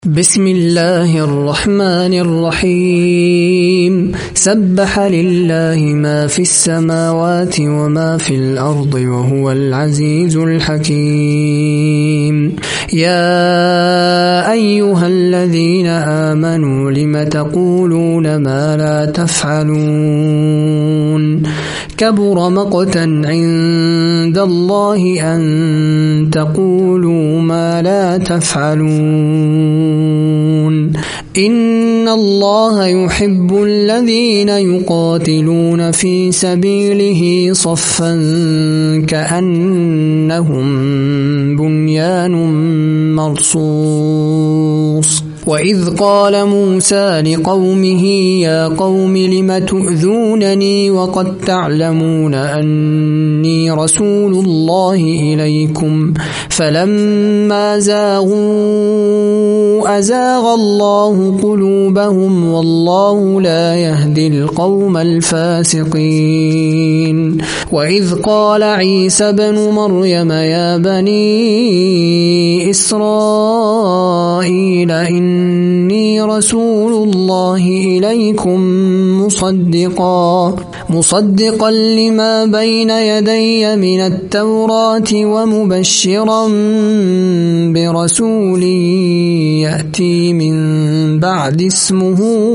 بسم الله الرحمن الرحيم سبح لله ما في السماوات وما في الأرض وهو العزيز الحكيم يا أيها الذين آمنوا لم تقولون ما لا تفعلون كبر مقتا عند الله أن تقولوا ما لا تفعلون إن الله يحب الذين يقاتلون في سبيله صفا كأنهم بنيان مرصوص وإذ قال موسى لقومه يا قوم لم تؤذونني وقد تعلمون أني رسول الله إليكم فلما زاغوا أزاغ الله قلوبهم والله لا يهدي القوم الفاسقين وإذ قال عيسى بن مريم يا بني إسرائيل إني رسول الله إليكم مصدقا لما بين يدي من التوراة ومبشرا برسول يأتي من بعد اسمه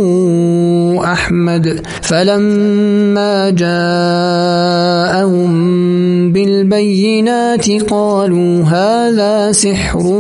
أحمد فلما جاءهم بالبينات قالوا هذا سحر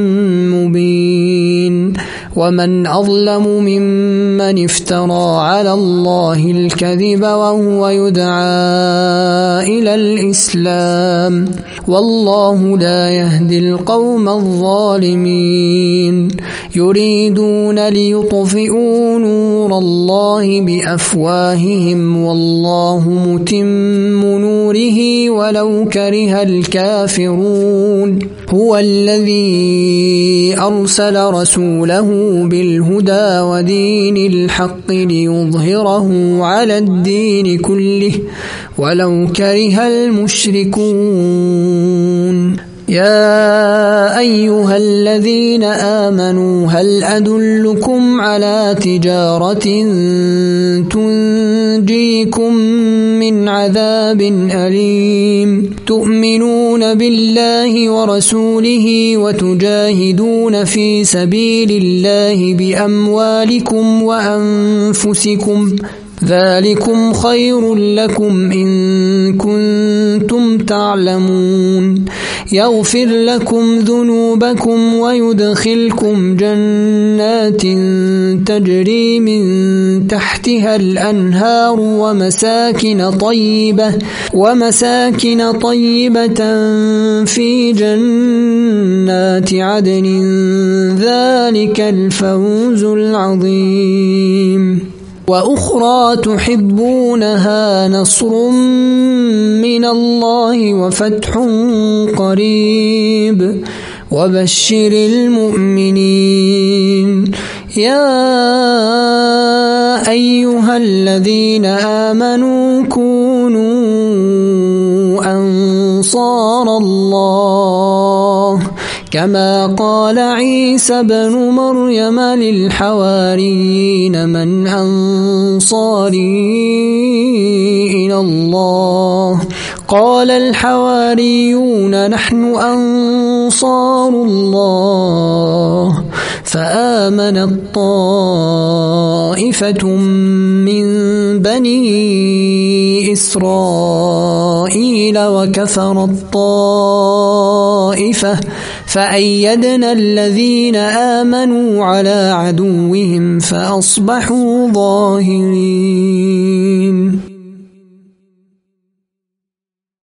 مبين ومن أظلم ممن افترى على الله الكذب وهو يدعى إلى الإسلام والله لا يهدي القوم الظالمين يريدون ليطفئوا نور الله بأفواههم والله متم نوره ولو كره الكافرون هو الذي أرسل رسوله بالهدى ودين الحق ليظهره على الدين كله ولو كره المشركون يا أيها الذين آمنوا هل أدلكم على تجارة تنجيكم من عذاب أليم تؤمنون بالله ورسوله وتجاهدون في سبيل الله بأموالكم وأنفسكم ذلكم خير لكم إن كنتم تعلمون يغفر لكم ذنوبكم ويدخلكم جنات تجري من تحتها الأنهار ومساكن طيبة في جنات عدن ذلك الفوز العظيم وأخرى تحبونها نصر من الله وفتح قريب وبشر المؤمنين يا أيها الذين آمنوا كونوا أنصار الله كما قال عيسى بن مريم للحواريين من أنصاري إلى الله قال الحواريون نحن أنصار الله فآمنت طائفة من بني إسرائيل وكفرت طائفة فأيدنا الذين آمنوا على عدوهم فأصبحوا ظاهرين